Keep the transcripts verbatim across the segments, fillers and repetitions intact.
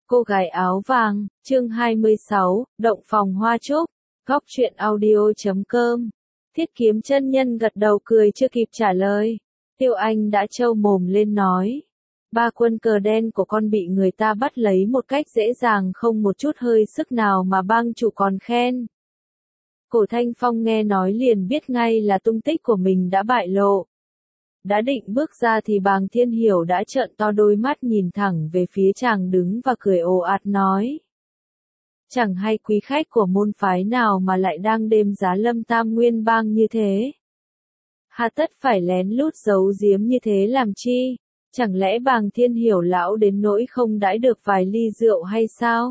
Cô gái áo vàng, chương hai mươi sáu, động phòng hoa trúc, góc truyện audio chấm com. Thiết Kiếm chân nhân gật đầu cười chưa kịp trả lời. Tiêu Anh đã trâu mồm lên nói. Ba quân cờ đen của con bị người ta bắt lấy một cách dễ dàng không một chút hơi sức nào mà bang chủ còn khen. Cổ Thanh Phong nghe nói liền biết ngay là tung tích của mình đã bại lộ. Đã định bước ra thì Bàng Thiên Hiểu đã trợn to đôi mắt nhìn thẳng về phía chàng đứng và cười ồ ạt nói. Chẳng hay quý khách của môn phái nào mà lại đang đêm giá lâm Tam Nguyên bang như thế. Hà tất phải lén lút giấu giếm như thế làm chi, chẳng lẽ Bàng Thiên Hiểu lão đến nỗi không đãi được vài ly rượu hay sao?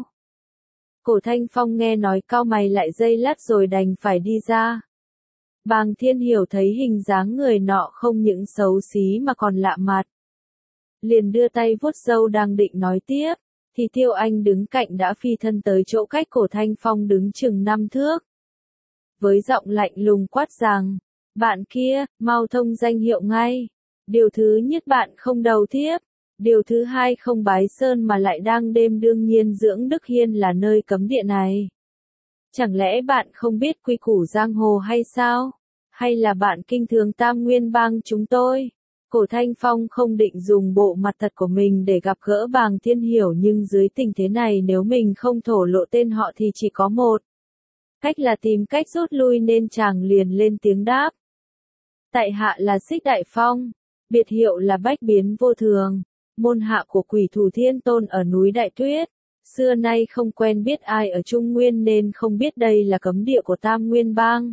Cổ Thanh Phong nghe nói cau mày lại giây lát rồi đành phải đi ra. Bàng Thiên Hiểu thấy hình dáng người nọ không những xấu xí mà còn lạ mặt. Liền đưa tay vuốt râu đang định nói tiếp, thì Tiêu Anh đứng cạnh đã phi thân tới chỗ cách Cổ Thanh Phong đứng chừng năm thước. Với giọng lạnh lùng quát rằng, bạn kia, mau thông danh hiệu ngay. Điều thứ nhất bạn không đầu thiếp. Điều thứ hai không bái sơn mà lại đang đêm đương nhiên dưỡng Đức Hiên là nơi cấm địa này. Chẳng lẽ bạn không biết quy củ giang hồ hay sao? Hay là bạn kinh thường Tam Nguyên bang chúng tôi? Cổ Thanh Phong không định dùng bộ mặt thật của mình để gặp gỡ Bàng Thiên Hiểu, nhưng dưới tình thế này nếu mình không thổ lộ tên họ thì chỉ có một cách là tìm cách rút lui, nên chàng liền lên tiếng đáp. Tại hạ là Xích Đại Phong, biệt hiệu là Bách Biến Vô Thường, môn hạ của Quỷ Thủ Thiên Tôn ở núi Đại Tuyết. Xưa nay không quen biết ai ở Trung Nguyên nên không biết đây là cấm địa của Tam Nguyên bang.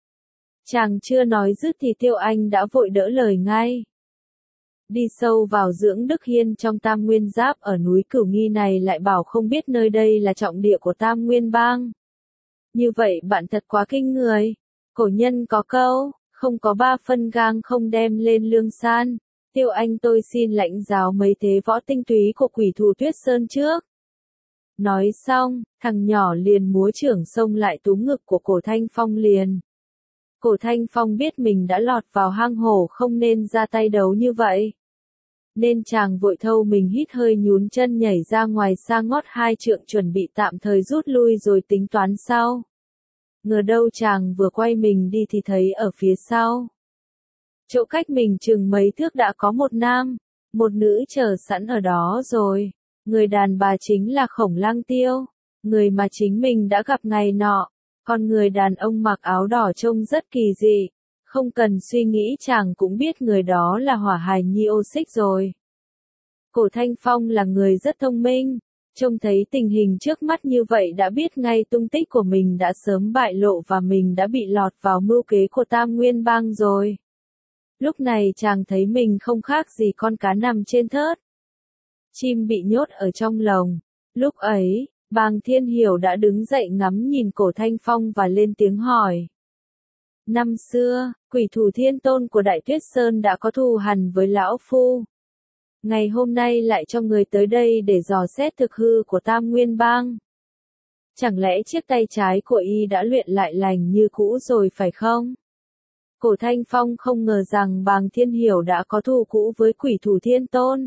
Chàng chưa nói dứt thì Tiêu Anh đã vội đỡ lời ngay. Đi sâu vào dưỡng Đức Hiên trong Tam Nguyên Giáp ở núi Cửu Nghi này lại bảo không biết nơi đây là trọng địa của Tam Nguyên bang. Như vậy bạn thật quá kinh người. Cổ nhân có câu, không có ba phân gang không đem lên lương san. Tiêu Anh tôi xin lãnh giáo mấy thế võ tinh túy của Quỷ Thủ Tuyết Sơn trước. Nói xong, thằng nhỏ liền múa chưởng xông lại túm ngực của Cổ Thanh Phong liền. Cổ Thanh Phong biết mình đã lọt vào hang hổ không nên ra tay đấu như vậy. Nên chàng vội thâu mình hít hơi nhún chân nhảy ra ngoài xa ngót hai trượng chuẩn bị tạm thời rút lui rồi tính toán sau. Ngờ đâu chàng vừa quay mình đi thì thấy ở phía sau. Chỗ cách mình chừng mấy thước đã có một nam, một nữ chờ sẵn ở đó rồi. Người đàn bà chính là Khổng Lang Tiêu, người mà chính mình đã gặp ngày nọ. Còn người đàn ông mặc áo đỏ trông rất kỳ dị, không cần suy nghĩ chàng cũng biết người đó là Hỏa Hải Nhi Ô Xích rồi. Cổ Thanh Phong là người rất thông minh, trông thấy tình hình trước mắt như vậy đã biết ngay tung tích của mình đã sớm bại lộ và mình đã bị lọt vào mưu kế của Tam Nguyên bang rồi. Lúc này chàng thấy mình không khác gì con cá nằm trên thớt. Chim bị nhốt ở trong lồng. Lúc ấy, Bàng Thiên Hiểu đã đứng dậy ngắm nhìn Cổ Thanh Phong và lên tiếng hỏi. Năm xưa, Quỷ Thủ Thiên Tôn của Đại Tuyết Sơn đã có thù hằn với lão phu. Ngày hôm nay lại cho người tới đây để dò xét thực hư của Tam Nguyên bang. Chẳng lẽ chiếc tay trái của y đã luyện lại lành như cũ rồi phải không? Cổ Thanh Phong không ngờ rằng Bàng Thiên Hiểu đã có thù cũ với Quỷ Thủ Thiên Tôn.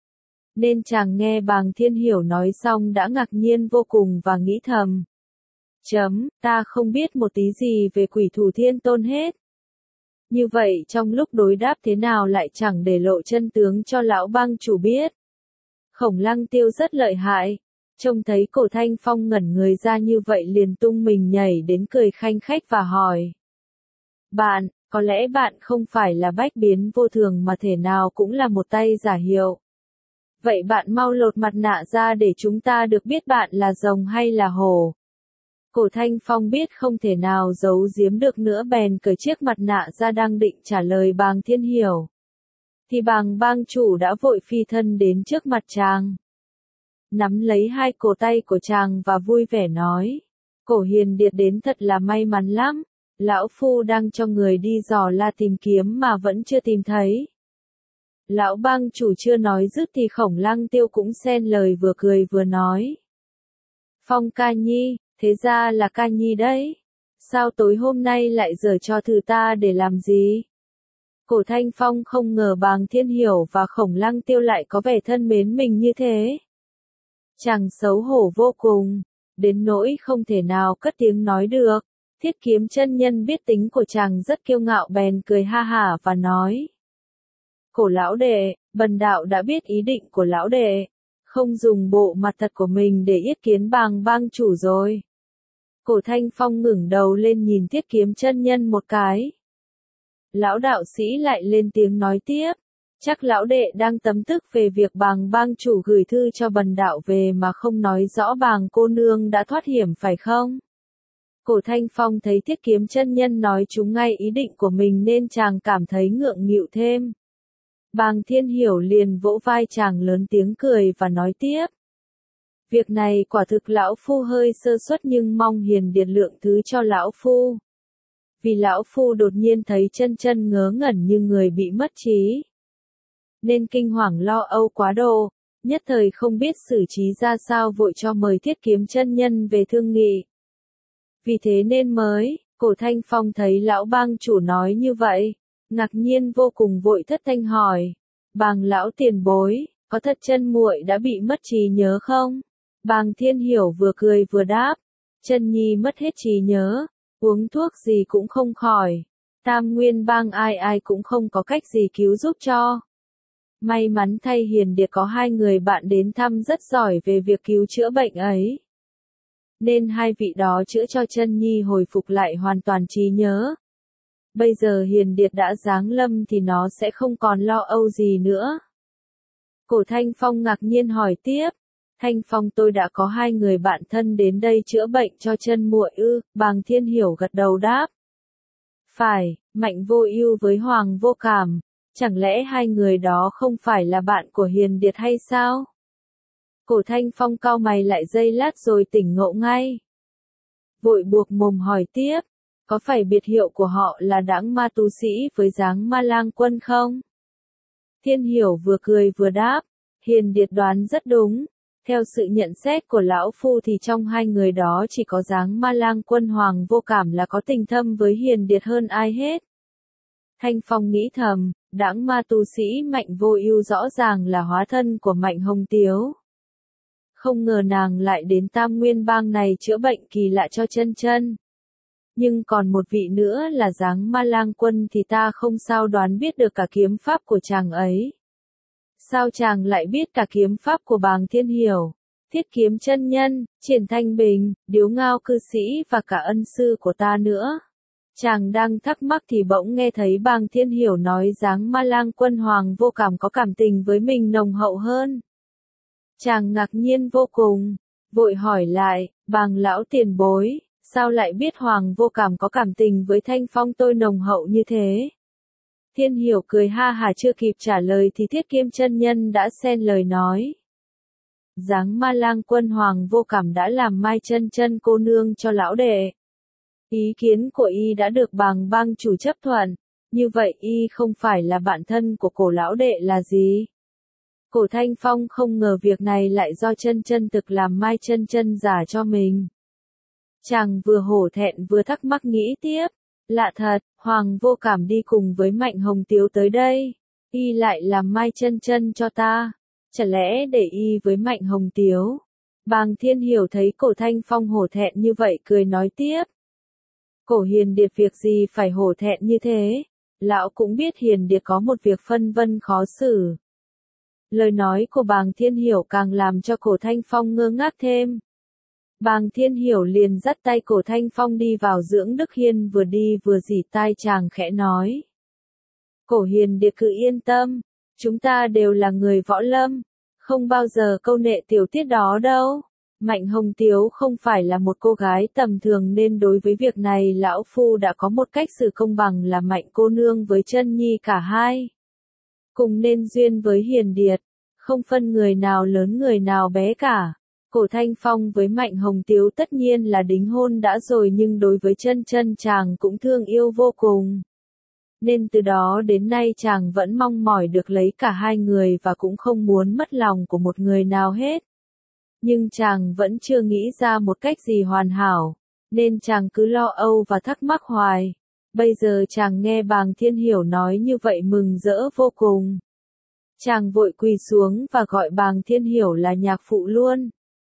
Nên chàng nghe Bàng Thiên Hiểu nói xong đã ngạc nhiên vô cùng và nghĩ thầm. Chấm, ta không biết một tí gì về Quỷ Thủ Thiên Tôn hết. Như vậy trong lúc đối đáp thế nào lại chẳng để lộ chân tướng cho lão bang chủ biết. Khổng Lang Tiêu rất lợi hại. Trông thấy Cổ Thanh Phong ngẩn người ra như vậy liền tung mình nhảy đến cười khanh khách và hỏi. Bạn, có lẽ bạn không phải là Bách Biến Vô Thường mà thể nào cũng là một tay giả hiệu. Vậy bạn mau lột mặt nạ ra để chúng ta được biết bạn là rồng hay là hổ. Cổ Thanh Phong biết không thể nào giấu giếm được nữa bèn cởi chiếc mặt nạ ra đang định trả lời Bàng Thiên Hiểu. Thì Bàng bang chủ đã vội phi thân đến trước mặt chàng. Nắm lấy hai cổ tay của chàng và vui vẻ nói. Cổ hiền điệt đến thật là may mắn lắm. Lão phu đang cho người đi dò la tìm kiếm mà vẫn chưa tìm thấy. Lão bang chủ chưa nói dứt thì Khổng Lang Tiêu cũng xen lời vừa cười vừa nói. Phong ca nhi, thế ra là ca nhi đấy. Sao tối hôm nay lại giở cho thử ta để làm gì? Cổ Thanh Phong không ngờ Bàng Thiên Hiểu và Khổng Lang Tiêu lại có vẻ thân mến mình như thế. Chàng xấu hổ vô cùng, đến nỗi không thể nào cất tiếng nói được. Thiết Kiếm chân nhân biết tính của chàng rất kiêu ngạo bèn cười ha hả và nói. Cổ lão đệ, bần đạo đã biết ý định của lão đệ, không dùng bộ mặt thật của mình để yết kiến Bàng Bang chủ rồi. Cổ Thanh Phong ngẩng đầu lên nhìn Thiết Kiếm chân nhân một cái. Lão đạo sĩ lại lên tiếng nói tiếp, chắc lão đệ đang tấm tức về việc Bàng Bang chủ gửi thư cho bần đạo về mà không nói rõ Bàng cô nương đã thoát hiểm phải không? Cổ Thanh Phong thấy Thiết Kiếm chân nhân nói trúng ngay ý định của mình nên chàng cảm thấy ngượng nghịu thêm. Bàng Thiên Hiểu liền vỗ vai chàng lớn tiếng cười và nói tiếp. Việc này quả thực lão phu hơi sơ suất nhưng mong hiền điệt lượng thứ cho lão phu. Vì lão phu đột nhiên thấy chân chân ngớ ngẩn như người bị mất trí. Nên kinh hoàng lo âu quá độ, nhất thời không biết xử trí ra sao vội cho mời Thiết Kiếm chân nhân về thương nghị. Vì thế nên mới, Cổ Thanh Phong thấy lão bang chủ nói như vậy, ngạc nhiên vô cùng vội thất thanh hỏi. Bàng lão tiền bối, có thật chân muội đã bị mất trí nhớ không? Bàng Thiên Hiểu vừa cười vừa đáp. Chân nhi mất hết trí nhớ, uống thuốc gì cũng không khỏi. Tam Nguyên Bang ai ai cũng không có cách gì cứu giúp cho. May mắn thay hiền điệt có hai người bạn đến thăm rất giỏi về việc cứu chữa bệnh ấy. Nên hai vị đó chữa cho chân nhi hồi phục lại hoàn toàn trí nhớ. Bây giờ hiền điệt đã giáng lâm thì nó sẽ không còn lo âu gì nữa. Cổ Thanh Phong ngạc nhiên hỏi tiếp. Thanh Phong tôi đã có hai người bạn thân đến đây chữa bệnh cho chân muội ư? Bàng Thiên Hiểu gật đầu đáp. Phải, Mạnh Vô Ưu với Hoàng Vô Cảm. Chẳng lẽ hai người đó không phải là bạn của hiền điệt hay sao? Cổ Thanh Phong cau mày lại giây lát rồi tỉnh ngộ ngay. Vội buộc mồm hỏi tiếp. Có phải biệt hiệu của họ là Đãng Ma Tu Sĩ với dáng Ma Lang Quân không? Thiên Hiểu vừa cười vừa đáp. Hiền điệt đoán rất đúng. Theo sự nhận xét của lão phu thì trong hai người đó chỉ có dáng Ma Lang Quân Hoàng Vô Cảm là có tình thâm với hiền điệt hơn ai hết. Thanh Phong nghĩ thầm, Đãng Ma Tu Sĩ Mạnh Vô Ưu rõ ràng là hóa thân của Mạnh Hồng Tiếu. Không ngờ nàng lại đến Tam Nguyên Bang này chữa bệnh kỳ lạ cho chân chân. Nhưng còn một vị nữa là dáng Ma Lang Quân thì ta không sao đoán biết được cả kiếm pháp của chàng ấy. Sao chàng lại biết cả kiếm pháp của Bàng Thiên Hiểu, Thiết Kiếm chân nhân, Triển Thanh Bình, Điếu Ngao cư sĩ và cả ân sư của ta nữa? Chàng đang thắc mắc thì bỗng nghe thấy Bàng Thiên Hiểu nói dáng Ma Lang Quân Hoàng Vô Cảm có cảm tình với mình nồng hậu hơn. Chàng ngạc nhiên vô cùng, vội hỏi lại, Bàng lão tiền bối, sao lại biết Hoàng Vô Cảm có cảm tình với Thanh Phong tôi nồng hậu như thế? Thiên Hiểu cười ha hả chưa kịp trả lời thì Thiết Kiếm chân nhân đã xen lời nói. Dáng Ma Lang Quân Hoàng Vô Cảm đã làm mai chân chân cô nương cho lão đệ. Ý kiến của y đã được Bàng Bang chủ chấp thuận, như vậy y không phải là bạn thân của cổ lão đệ là gì? Cổ Thanh Phong không ngờ việc này lại do chân chân thực làm mai chân chân giả cho mình. Chàng vừa hổ thẹn vừa thắc mắc nghĩ tiếp. Lạ thật, Hoàng Vô Cảm đi cùng với Mạnh Hồng Tiếu tới đây. Y lại làm mai chân chân cho ta. Chả lẽ để y với Mạnh Hồng Tiếu? Bàng Thiên Hiểu thấy cổ Thanh Phong hổ thẹn như vậy cười nói tiếp. Cổ hiền điệt việc gì phải hổ thẹn như thế? Lão cũng biết hiền điệt có một việc phân vân khó xử. Lời nói của Bàng Thiên Hiểu càng làm cho cổ Thanh Phong ngơ ngác thêm. Bàng Thiên Hiểu liền dắt tay cổ Thanh Phong đi vào dưỡng Đức Hiên vừa đi vừa dỉ tai chàng khẽ nói. Cổ hiền điệt cứ yên tâm, chúng ta đều là người võ lâm, không bao giờ câu nệ tiểu tiết đó đâu. Mạnh Hồng Tiếu không phải là một cô gái tầm thường nên đối với việc này lão phu đã có một cách xử công bằng là Mạnh cô nương với chân nhi cả hai. Cùng nên duyên với hiền điệt, không phân người nào lớn người nào bé cả. Cổ Thanh Phong với Mạnh Hồng Tiếu tất nhiên là đính hôn đã rồi nhưng đối với chân chân chàng cũng thương yêu vô cùng. Nên từ đó đến nay chàng vẫn mong mỏi được lấy cả hai người và cũng không muốn mất lòng của một người nào hết. Nhưng chàng vẫn chưa nghĩ ra một cách gì hoàn hảo, nên chàng cứ lo âu và thắc mắc hoài. Bây giờ chàng nghe Bàng Thiên Hiểu nói như vậy mừng rỡ vô cùng. Chàng vội quỳ xuống và gọi Bàng Thiên Hiểu là nhạc phụ luôn.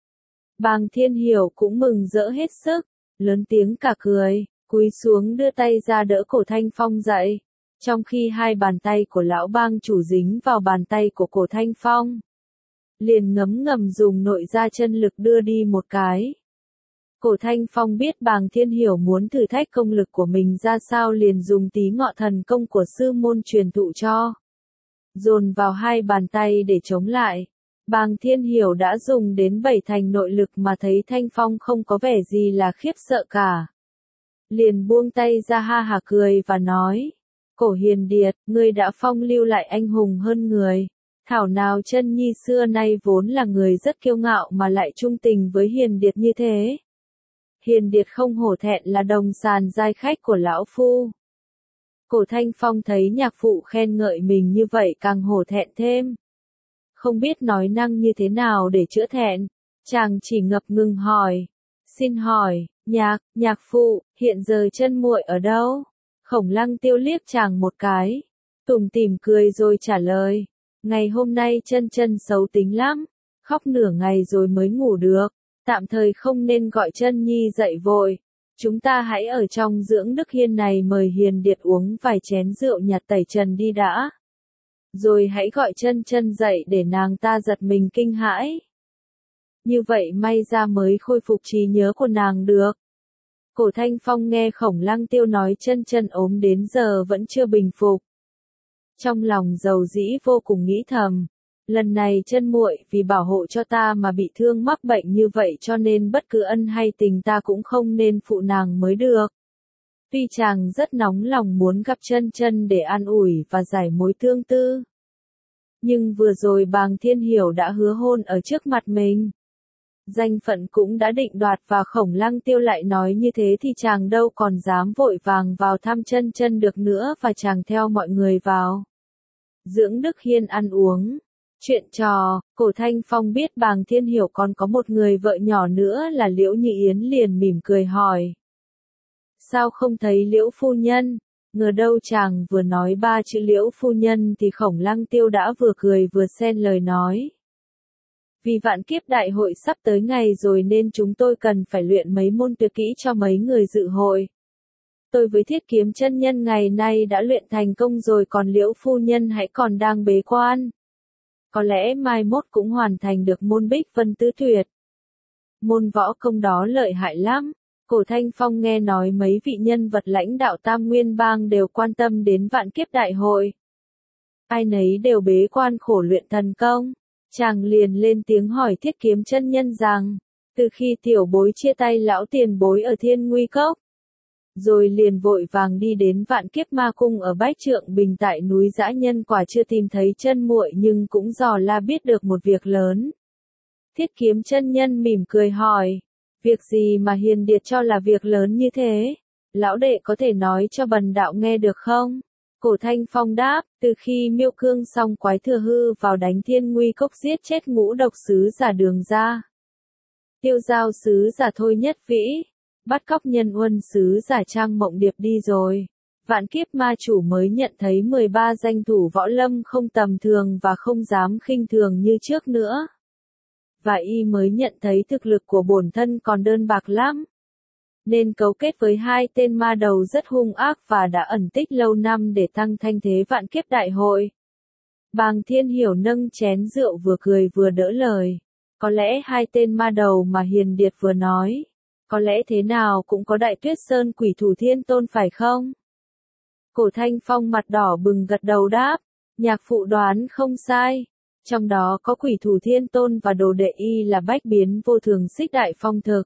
Bàng Thiên Hiểu cũng mừng rỡ hết sức, lớn tiếng cả cười, cúi xuống đưa tay ra đỡ Cổ Thanh Phong dậy, trong khi hai bàn tay của lão bang chủ dính vào bàn tay của Cổ Thanh Phong. Liền ngấm ngầm dùng nội gia chân lực đưa đi một cái. Cổ Thanh Phong biết Bàng Thiên Hiểu muốn thử thách công lực của mình ra sao liền dùng tí ngọ thần công của sư môn truyền thụ cho. Dồn vào hai bàn tay để chống lại. Bàng Thiên Hiểu đã dùng đến bảy thành nội lực mà thấy Thanh Phong không có vẻ gì là khiếp sợ cả. Liền buông tay ra ha hả cười và nói. Cổ Hiền Điệt, ngươi đã phong lưu lại anh hùng hơn người. Thảo nào Chân Nhi xưa nay vốn là người rất kiêu ngạo mà lại trung tình với Hiền Điệt như thế. Hiền Điệt không hổ thẹn là đồng sàn giai khách của lão phu. Cổ Thanh Phong thấy nhạc phụ khen ngợi mình như vậy càng hổ thẹn thêm. Không biết nói năng như thế nào để chữa thẹn, chàng chỉ ngập ngừng hỏi. Xin hỏi, nhạc, nhạc phụ, hiện giờ chân muội ở đâu? Khổng Lăng Tiêu liếc chàng một cái, tủm tỉm cười rồi trả lời. Ngày hôm nay chân chân xấu tính lắm, khóc nửa ngày rồi mới ngủ được, tạm thời không nên gọi Chân Nhi dậy vội. Chúng ta hãy ở trong dưỡng đức hiên này mời Hiền Điệt uống vài chén rượu nhạt tẩy trần đi đã. Rồi hãy gọi chân chân dậy để nàng ta giật mình kinh hãi. Như vậy may ra mới khôi phục trí nhớ của nàng được. Cổ Thanh Phong nghe Khổng Lăng Tiêu nói chân chân ốm đến giờ vẫn chưa bình phục. Trong lòng dầu dĩ vô cùng nghĩ thầm. Lần này chân muội vì bảo hộ cho ta mà bị thương mắc bệnh như vậy cho nên bất cứ ân hay tình ta cũng không nên phụ nàng mới được. Tuy chàng rất nóng lòng muốn gặp chân chân để an ủi và giải mối thương tư. Nhưng vừa rồi Bàng Thiên Hiểu đã hứa hôn ở trước mặt mình. Danh phận cũng đã định đoạt và Khổng Lăng Tiêu lại nói như thế thì chàng đâu còn dám vội vàng vào thăm chân chân được nữa và chàng theo mọi người vào. Dưỡng Đức Hiên ăn uống. Chuyện trò, Cổ Thanh Phong biết Bàng Thiên Hiểu còn có một người vợ nhỏ nữa là Liễu Nhị Yến liền mỉm cười hỏi. Sao không thấy Liễu phu nhân? Ngờ đâu chàng vừa nói ba chữ Liễu phu nhân thì Khổng Lăng Tiêu đã vừa cười vừa xen lời nói. Vì vạn kiếp đại hội sắp tới ngày rồi nên chúng tôi cần phải luyện mấy môn tuyệt kỹ cho mấy người dự hội. Tôi với Thiết Kiếm chân nhân ngày nay đã luyện thành công rồi còn Liễu phu nhân hãy còn đang bế quan. Có lẽ mai mốt cũng hoàn thành được môn Bích Vân Tứ Tuyệt. Môn võ công đó lợi hại lắm. Cổ Thanh Phong nghe nói mấy vị nhân vật lãnh đạo Tam Nguyên Bang đều quan tâm đến vạn kiếp đại hội. Ai nấy đều bế quan khổ luyện thần công. Chàng liền lên tiếng hỏi Thiết Kiếm chân nhân rằng, từ khi tiểu bối chia tay lão tiền bối ở Thiên Nguy Cốc, rồi liền vội vàng đi đến Vạn Kiếp Ma Cung ở Bách Trượng Bình tại núi Dã Nhân quả chưa tìm thấy chân muội nhưng cũng dò la biết được một việc lớn. Thiết Kiếm chân nhân mỉm cười hỏi, việc gì mà Hiền Điệt cho là việc lớn như thế? Lão đệ có thể nói cho bần đạo nghe được không? Cổ Thanh Phong đáp, từ khi Miêu Cương song quái thừa hư vào đánh Thiên Nguy Cốc giết chết ngũ độc sứ giả Đường Ra, tiêu giao sứ giả Thôi Nhất Vĩ, bắt cóc nhân uân sứ giả Trang Mộng Điệp đi rồi. Vạn Kiếp Ma chủ mới nhận thấy mười ba danh thủ võ lâm không tầm thường và không dám khinh thường như trước nữa. Và y mới nhận thấy thực lực của bổn thân còn đơn bạc lắm. Nên cấu kết với hai tên ma đầu rất hung ác và đã ẩn tích lâu năm để tăng thanh thế Vạn Kiếp đại hội. Bàng Thiên Hiểu nâng chén rượu vừa cười vừa đỡ lời. Có lẽ hai tên ma đầu mà Hiền Điệt vừa nói. Có lẽ thế nào cũng có Đại Tuyết Sơn Quỷ Thủ Thiên Tôn phải không? Cổ Thanh Phong mặt đỏ bừng gật đầu đáp. Nhạc phụ đoán không sai. Trong đó có Quỷ Thủ Thiên Tôn và đồ đệ y là bách biến vô thường Xích Đại Phong thực.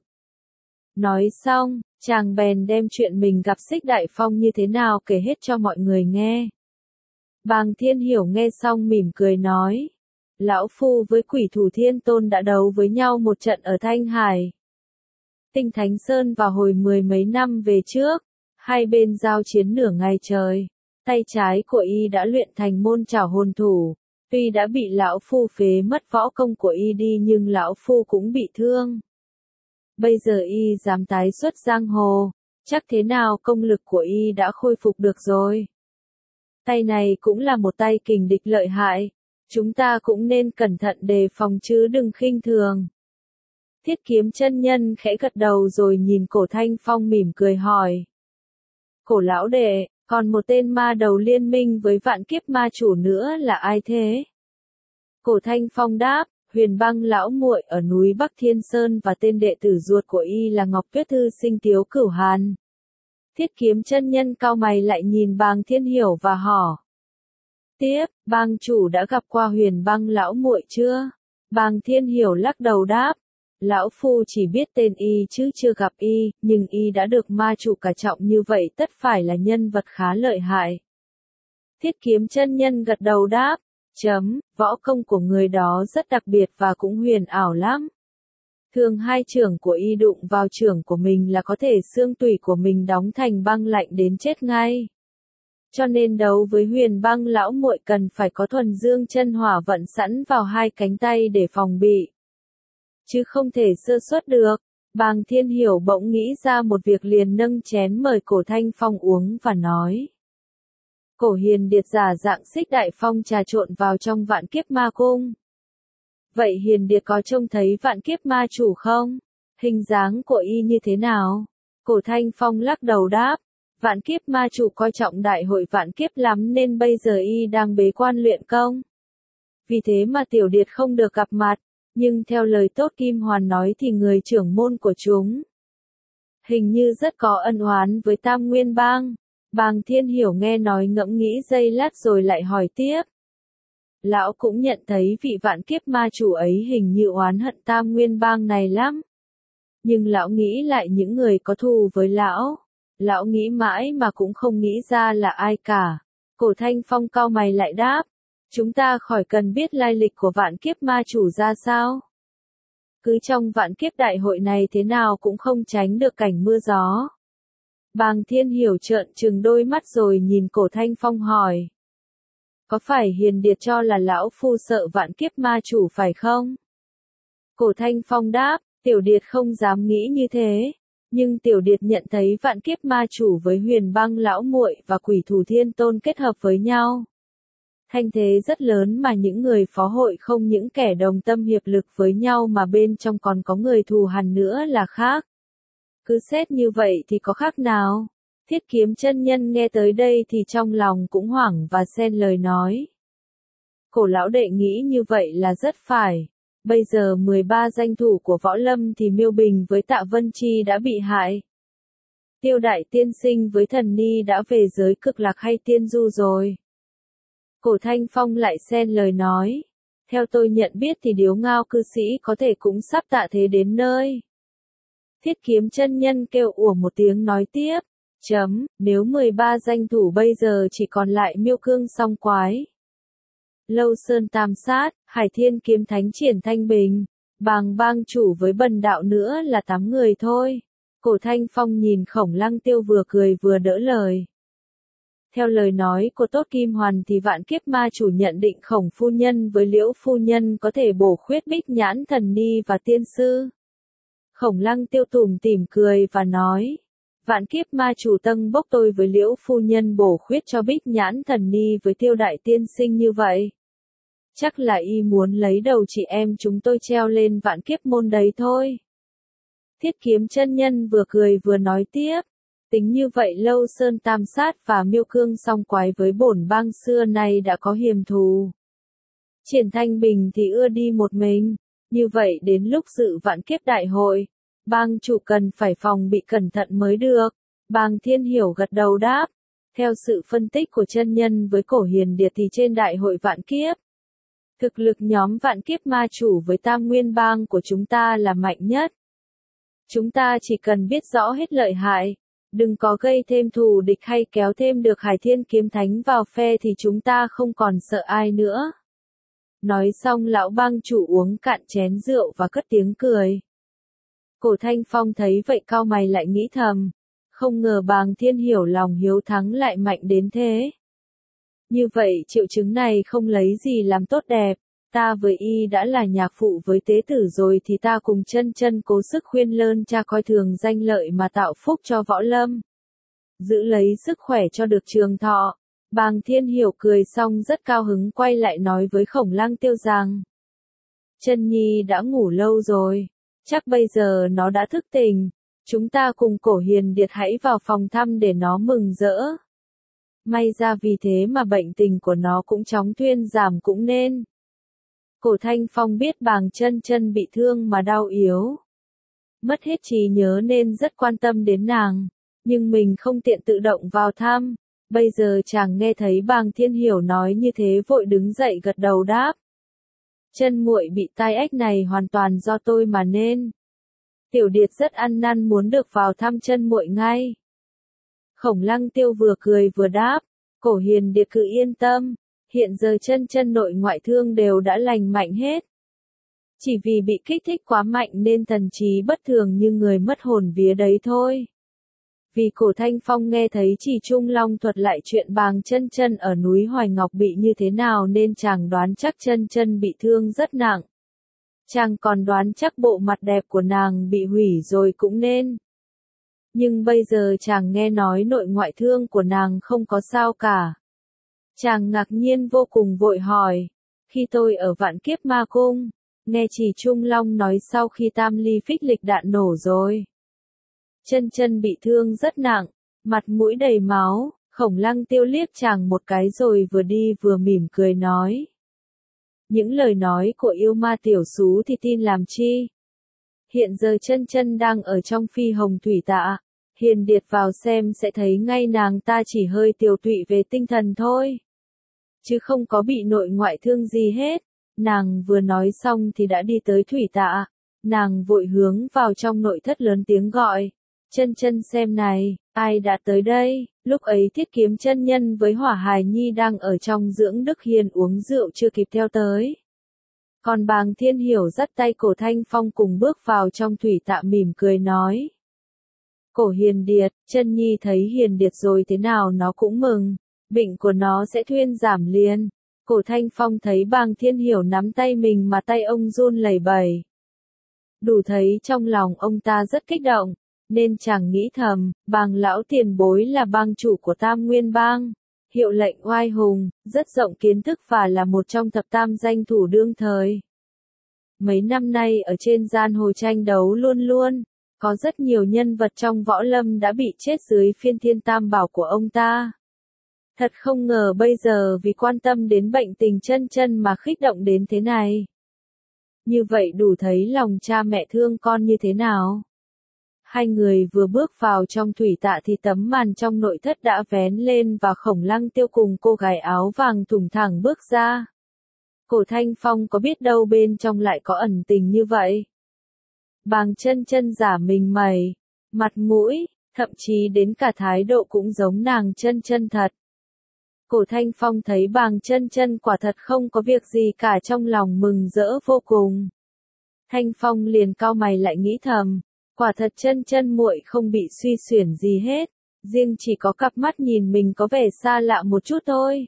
Nói xong, chàng bèn đem chuyện mình gặp Xích Đại Phong như thế nào kể hết cho mọi người nghe. Bàng Thiên Hiểu nghe xong mỉm cười nói. Lão Phu với Quỷ Thủ Thiên Tôn đã đấu với nhau một trận ở Thanh Hải, Tinh Thánh Sơn vào hồi mười mấy năm về trước. Hai bên giao chiến nửa ngày trời. Tay trái của y đã luyện thành môn trảo hồn thủ. Tuy đã bị lão phu phế mất võ công của y đi nhưng lão phu cũng bị thương. Bây giờ y dám tái xuất giang hồ, chắc thế nào công lực của y đã khôi phục được rồi. Tay này cũng là một tay kình địch lợi hại, chúng ta cũng nên cẩn thận đề phòng chứ đừng khinh thường. Thiết Kiếm chân nhân khẽ gật đầu rồi nhìn Cổ Thanh Phong mỉm cười hỏi. Cổ lão đệ, còn một tên ma đầu liên minh với vạn kiếp ma chủ nữa là ai thế? Cổ Thanh Phong đáp, Huyền Băng lão muội ở núi Bắc Thiên Sơn và tên đệ tử ruột của y là Ngọc Tuyết Thư Sinh Tiếu Cửu Hàn. Thiết Kiếm chân nhân cau mày lại nhìn Bàng Thiên Hiểu và hỏi. Tiếp, Bàng chủ đã gặp qua Huyền Băng lão muội chưa? Bàng Thiên Hiểu lắc đầu đáp. Lão phu chỉ biết tên y chứ chưa gặp y, nhưng y đã được ma chủ cả trọng như vậy tất phải là nhân vật khá lợi hại. Thiết Kiếm chân nhân gật đầu đáp. Chấm, võ công của người đó rất đặc biệt và cũng huyền ảo lắm. Thường hai chưởng của y đụng vào chưởng của mình là có thể xương tủy của mình đóng thành băng lạnh đến chết ngay. Cho nên đấu với Huyền Băng lão muội cần phải có thuần dương chân hỏa vận sẵn vào hai cánh tay để phòng bị. Chứ không thể sơ suất được. Bàng Thiên Hiểu bỗng nghĩ ra một việc liền nâng chén mời Cổ Thanh Phong uống và nói. Cổ Hiền Điệt giả dạng Xích Đại Phong trà trộn vào trong Vạn Kiếp Ma Cung. Vậy Hiền Điệt có trông thấy Vạn Kiếp Ma chủ không? Hình dáng của y như thế nào? Cổ Thanh Phong lắc đầu đáp. Vạn Kiếp Ma chủ coi trọng đại hội Vạn Kiếp lắm nên bây giờ y đang bế quan luyện công. Vì thế mà Tiểu Điệt không được gặp mặt, nhưng theo lời Tốt Kim Hoàn nói thì người trưởng môn của chúng hình như rất có ân oán với Tam Nguyên Bang. Bàng Thiên Hiểu nghe nói ngẫm nghĩ giây lát rồi lại hỏi tiếp. Lão cũng nhận thấy vị Vạn Kiếp ma chủ ấy hình như oán hận Tam Nguyên Bang này lắm. Nhưng lão nghĩ lại những người có thù với lão. Lão nghĩ mãi mà cũng không nghĩ ra là ai cả. Cổ Thanh Phong cau mày lại đáp. Chúng ta khỏi cần biết lai lịch của Vạn Kiếp ma chủ ra sao. Cứ trong Vạn Kiếp đại hội này thế nào cũng không tránh được cảnh mưa gió. Bàng Thiên Hiểu trợn trừng đôi mắt rồi nhìn Cổ Thanh Phong hỏi. Có phải Hiền Điệt cho là lão phu sợ Vạn Kiếp ma chủ phải không? Cổ Thanh Phong đáp, Tiểu Điệt không dám nghĩ như thế. Nhưng Tiểu Điệt nhận thấy Vạn Kiếp ma chủ với Huyền Băng lão muội và Quỷ Thủ Thiên Tôn kết hợp với nhau. Thanh thế rất lớn mà những người phó hội không những kẻ đồng tâm hiệp lực với nhau mà bên trong còn có người thù hằn nữa là khác. Cứ xét như vậy thì có khác nào? Thiết Kiếm chân nhân nghe tới đây thì trong lòng cũng hoảng và xen lời nói. Cổ lão đệ nghĩ như vậy là rất phải. Bây giờ mười ba danh thủ của võ lâm thì Miêu Bình với Tạ Vân Chi đã bị hại. Tiêu Đại Tiên Sinh với Thần Ni đã về giới Cực Lạc hay Tiên Du rồi. Cổ Thanh Phong lại xen lời nói. Theo tôi nhận biết thì Điếu Ngao cư sĩ có thể cũng sắp tạ thế đến nơi. Thiết Kiếm chân nhân kêu ủa một tiếng nói tiếp. Chấm, nếu mười ba danh thủ bây giờ chỉ còn lại Miêu Cương Song Quái, Lâu Sơn Tam Sát, Hải Thiên Kiếm Thánh Triển Thanh Bình, Bàng Bang chủ với Bần đạo nữa là tám người thôi. Cổ Thanh Phong nhìn Khổng Lăng Tiêu vừa cười vừa đỡ lời. Theo lời nói của Tốt Kim Hoàn thì Vạn Kiếp ma chủ nhận định Khổng phu nhân với Liễu phu nhân có thể bổ khuyết Bích Nhãn Thần Ni và Tiên sư. Khổng Lăng Tiêu tủm tỉm cười và nói. Vạn Kiếp ma chủ tâng bốc tôi với Liễu phu nhân bổ khuyết cho Bích Nhãn Thần Ni với Tiêu Đại Tiên Sinh như vậy. Chắc là y muốn lấy đầu chị em chúng tôi treo lên Vạn Kiếp môn đấy thôi. Thiết Kiếm chân nhân vừa cười vừa nói tiếp. Tính như vậy Lâu Sơn Tam Sát và Miêu Cương Song Quái với bổn bang xưa nay đã có hiềm thù. Triển Thanh Bình thì ưa đi một mình. Như vậy đến lúc dự Vạn Kiếp đại hội, bang chủ cần phải phòng bị cẩn thận mới được. Bàng Thiên Hiểu gật đầu đáp. Theo sự phân tích của chân nhân với Cổ Hiền Điệt thì trên đại hội Vạn Kiếp, thực lực nhóm Vạn Kiếp ma chủ với Tam Nguyên Bang của chúng ta là mạnh nhất. Chúng ta chỉ cần biết rõ hết lợi hại, đừng có gây thêm thù địch hay kéo thêm được Hải Thiên Kiếm Thánh vào phe thì chúng ta không còn sợ ai nữa. Nói xong lão bang chủ uống cạn chén rượu và cất tiếng cười. Cổ Thanh Phong thấy vậy cau mày lại nghĩ thầm. Không ngờ Bàng Thiên Hiểu lòng hiếu thắng lại mạnh đến thế. Như vậy triệu chứng này không lấy gì làm tốt đẹp. Ta với y đã là nhạc phụ với tế tử rồi thì ta cùng chân chân cố sức khuyên lơn cha coi thường danh lợi mà tạo phúc cho võ lâm. Giữ lấy sức khỏe cho được trường thọ. Bàng Thiên Hiểu cười xong rất cao hứng quay lại nói với Khổng Lăng Tiêu rằng. Chân nhi đã ngủ lâu rồi. Chắc bây giờ nó đã thức tỉnh. Chúng ta cùng Cổ Hiền Điệt hãy vào phòng thăm để nó mừng rỡ. May ra vì thế mà bệnh tình của nó cũng chóng thuyên giảm cũng nên. Cổ Thanh Phong biết Bàng Chân Chân bị thương mà đau yếu. Mất hết trí nhớ nên rất quan tâm đến nàng. Nhưng mình không tiện tự động vào thăm. Bây giờ chàng nghe thấy Bàng Thiên Hiểu nói như thế vội đứng dậy gật đầu đáp. Chân muội bị tai ách này hoàn toàn do tôi mà nên. Tiểu Điệt rất ăn năn muốn được vào thăm chân muội ngay. Khổng Lăng Tiêu vừa cười vừa đáp, Cổ Hiền Điệt cứ yên tâm, hiện giờ chân chân nội ngoại thương đều đã lành mạnh hết. Chỉ vì bị kích thích quá mạnh nên thần trí bất thường như người mất hồn vía đấy thôi. Vì Cổ Thanh Phong nghe thấy Chỉ Trung Long thuật lại chuyện Bàng Chân Chân ở núi Hoài Ngọc bị như thế nào nên chàng đoán chắc chân chân bị thương rất nặng. Chàng còn đoán chắc bộ mặt đẹp của nàng bị hủy rồi cũng nên. Nhưng bây giờ chàng nghe nói nội ngoại thương của nàng không có sao cả. Chàng ngạc nhiên vô cùng vội hỏi. Khi tôi ở Vạn Kiếp Ma Cung, nghe Chỉ Trung Long nói sau khi Tam Ly Phích Lịch đạn nổ rồi. Chân chân bị thương rất nặng, mặt mũi đầy máu, Khổng Lăng Tiêu liếc chàng một cái rồi vừa đi vừa mỉm cười nói. Những lời nói của yêu ma tiểu xú thì tin làm chi. Hiện giờ chân chân đang ở trong phi hồng thủy tạ, Hiền Điệt vào xem sẽ thấy ngay nàng ta chỉ hơi tiều tụy về tinh thần thôi. Chứ không có bị nội ngoại thương gì hết. Nàng vừa nói xong thì đã đi tới thủy tạ. Nàng vội hướng vào trong nội thất lớn tiếng gọi. Chân chân xem này, ai đã tới đây? Lúc ấy Thiết Kiếm chân nhân với Hỏa Hài Nhi đang ở trong dưỡng Đức Hiền uống rượu chưa kịp theo tới. Còn Bàng Thiên Hiểu dắt tay Cổ Thanh Phong cùng bước vào trong thủy tạ mỉm cười nói. Cổ Hiền Điệt, chân nhi thấy Hiền Điệt rồi thế nào nó cũng mừng, bệnh của nó sẽ thuyên giảm liền. Cổ Thanh Phong thấy Bàng Thiên Hiểu nắm tay mình mà tay ông run lẩy bẩy. Đủ thấy trong lòng ông ta rất kích động, nên chàng nghĩ thầm, Bàng lão tiền bối là bang chủ của Tam Nguyên Bang, hiệu lệnh oai hùng, rất rộng kiến thức và là một trong thập tam danh thủ đương thời. Mấy năm nay ở trên giang hồ tranh đấu luôn luôn, có rất nhiều nhân vật trong võ lâm đã bị chết dưới phiên thiên tam bảo của ông ta. Thật không ngờ bây giờ vì quan tâm đến bệnh tình chân chân mà khích động đến thế này. Như vậy đủ thấy lòng cha mẹ thương con như thế nào. Hai người vừa bước vào trong thủy tạ thì tấm màn trong nội thất đã vén lên và Khổng Lăng Tiêu cùng cô gái áo vàng thủng thẳng bước ra. Cổ Thanh Phong có biết đâu bên trong lại có ẩn tình như vậy. Bàng Chân Chân giả mình mày, mặt mũi, thậm chí đến cả thái độ cũng giống nàng chân chân thật. Cổ Thanh Phong thấy Bàng Chân Chân quả thật không có việc gì cả trong lòng mừng rỡ vô cùng. Thanh Phong liền cau mày lại nghĩ thầm, quả thật chân chân muội không bị suy xuyển gì hết, riêng chỉ có cặp mắt nhìn mình có vẻ xa lạ một chút thôi.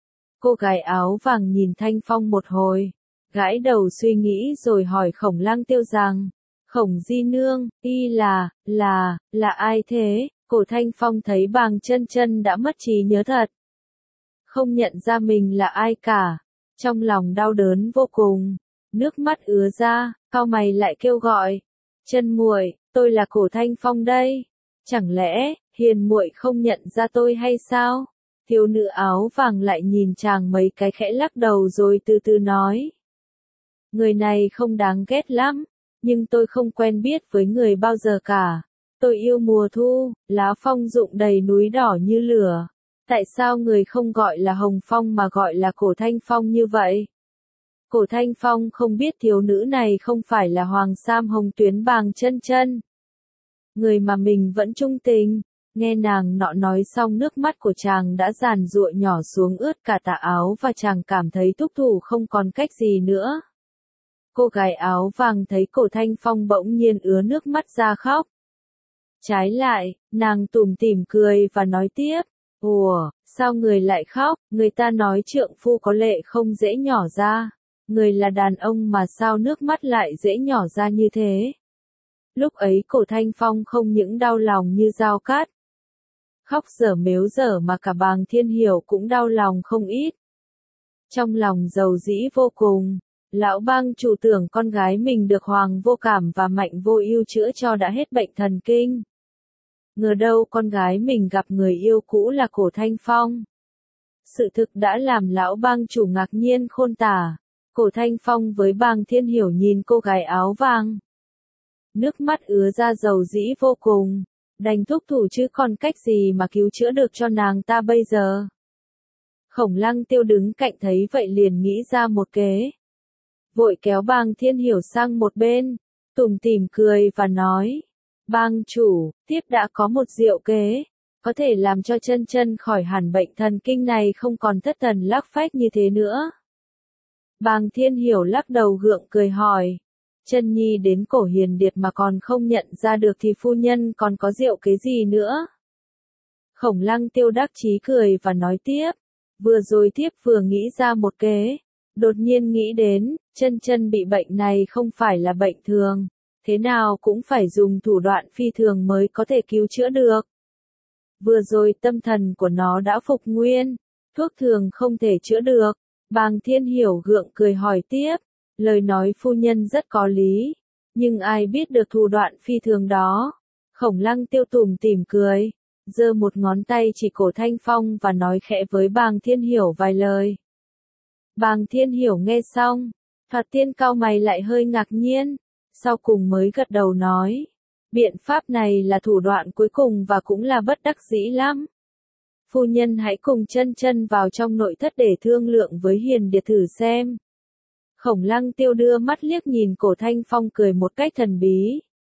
Cô gái áo vàng nhìn Thanh Phong một hồi, gãi đầu suy nghĩ rồi hỏi Khổng Lăng Tiêu rằng, Khổng Di Nương, y là, là, là ai thế? Cổ Thanh Phong thấy Bàng Chân Chân đã mất trí nhớ thật. Không nhận ra mình là ai cả, trong lòng đau đớn vô cùng, nước mắt ứa ra, cau mày lại kêu gọi, chân muội, tôi là Cổ Thanh Phong đây, chẳng lẽ, Hiền muội không nhận ra tôi hay sao? Thiếu nữ áo vàng lại nhìn chàng mấy cái khẽ lắc đầu rồi từ từ nói. Người này không đáng ghét lắm, nhưng tôi không quen biết với người bao giờ cả. Tôi yêu mùa thu, lá phong rụng đầy núi đỏ như lửa. Tại sao người không gọi là Hồng Phong mà gọi là Cổ Thanh Phong như vậy? Cổ Thanh Phong không biết thiếu nữ này không phải là Hoàng Sam Hồng Tuyến Bàng Chân Chân. Người mà mình vẫn trung tình. Nghe nàng nọ nói xong nước mắt của chàng đã giàn giụa nhỏ xuống ướt cả tà áo và chàng cảm thấy thúc thủ không còn cách gì nữa. Cô gái áo vàng thấy Cổ Thanh Phong bỗng nhiên ứa nước mắt ra khóc. Trái lại, nàng tủm tỉm cười và nói tiếp, ủa, sao người lại khóc, người ta nói trượng phu có lệ không dễ nhỏ ra, người là đàn ông mà sao nước mắt lại dễ nhỏ ra như thế. Lúc ấy Cổ Thanh Phong không những đau lòng như dao cát, khóc dở mếu dở mà cả Bàng Thiên Hiểu cũng đau lòng không ít. Trong lòng dầu dĩ vô cùng, Lão bang chủ tưởng con gái mình được Hoàng Vô Cảm và Mạnh Vô Ưu chữa cho đã hết bệnh thần kinh. Ngờ đâu con gái mình gặp người yêu cũ là Cổ Thanh Phong. Sự thực đã làm lão bang chủ ngạc nhiên khôn tả. Cổ Thanh Phong với Bàng Thiên Hiểu nhìn cô gái áo vàng. Nước mắt ứa ra dầu dĩ vô cùng. Đành thúc thủ chứ còn cách gì mà cứu chữa được cho nàng ta bây giờ. Khổng Lăng Tiêu đứng cạnh thấy vậy liền nghĩ ra một kế. Vội kéo Bàng Thiên Hiểu sang một bên, tủm tỉm cười và nói. Bang chủ, tiếp đã có một diệu kế, có thể làm cho chân chân khỏi hẳn bệnh thần kinh này không còn thất thần lắc phách như thế nữa. Bàng Thiên Hiểu lắc đầu gượng cười hỏi. Chân nhi đến cổ Hiền Điệt mà còn không nhận ra được thì phu nhân còn có diệu kế gì nữa? Khổng Lăng Tiêu đắc chí cười và nói tiếp. Vừa rồi tiếp vừa nghĩ ra một kế. Đột nhiên nghĩ đến, chân chân bị bệnh này không phải là bệnh thường. Thế nào cũng phải dùng thủ đoạn phi thường mới có thể cứu chữa được. Vừa rồi tâm thần của nó đã phục nguyên. Thuốc thường không thể chữa được. Bàng Thiên Hiểu gượng cười hỏi tiếp. Lời nói phu nhân rất có lý. Nhưng ai biết được thủ đoạn phi thường đó? Khổng Lăng Tiêu tủm tỉm cười. Giơ một ngón tay chỉ Cổ Thanh Phong và nói khẽ với Bàng Thiên Hiểu vài lời. Bàng Thiên Hiểu nghe xong. Thoạt tiên cau mày lại hơi ngạc nhiên. Sau cùng mới gật đầu nói. Biện pháp này là thủ đoạn cuối cùng và cũng là bất đắc dĩ lắm. Phu nhân hãy cùng chân chân vào trong nội thất để thương lượng với Hiền Điệt thử xem. Khổng Lăng Tiêu đưa mắt liếc nhìn Cổ Thanh Phong cười một cách thần bí.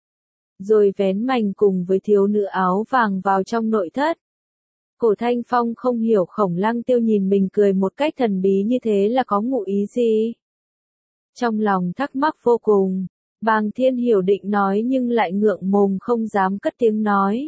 Rồi vén mành cùng với thiếu nữ áo vàng vào trong nội thất. Cổ Thanh Phong không hiểu Khổng Lăng Tiêu nhìn mình cười một cách thần bí như thế là có ngụ ý gì. Trong lòng thắc mắc vô cùng. Bàng Thiên Hiểu định nói nhưng lại ngượng mồm không dám cất tiếng nói.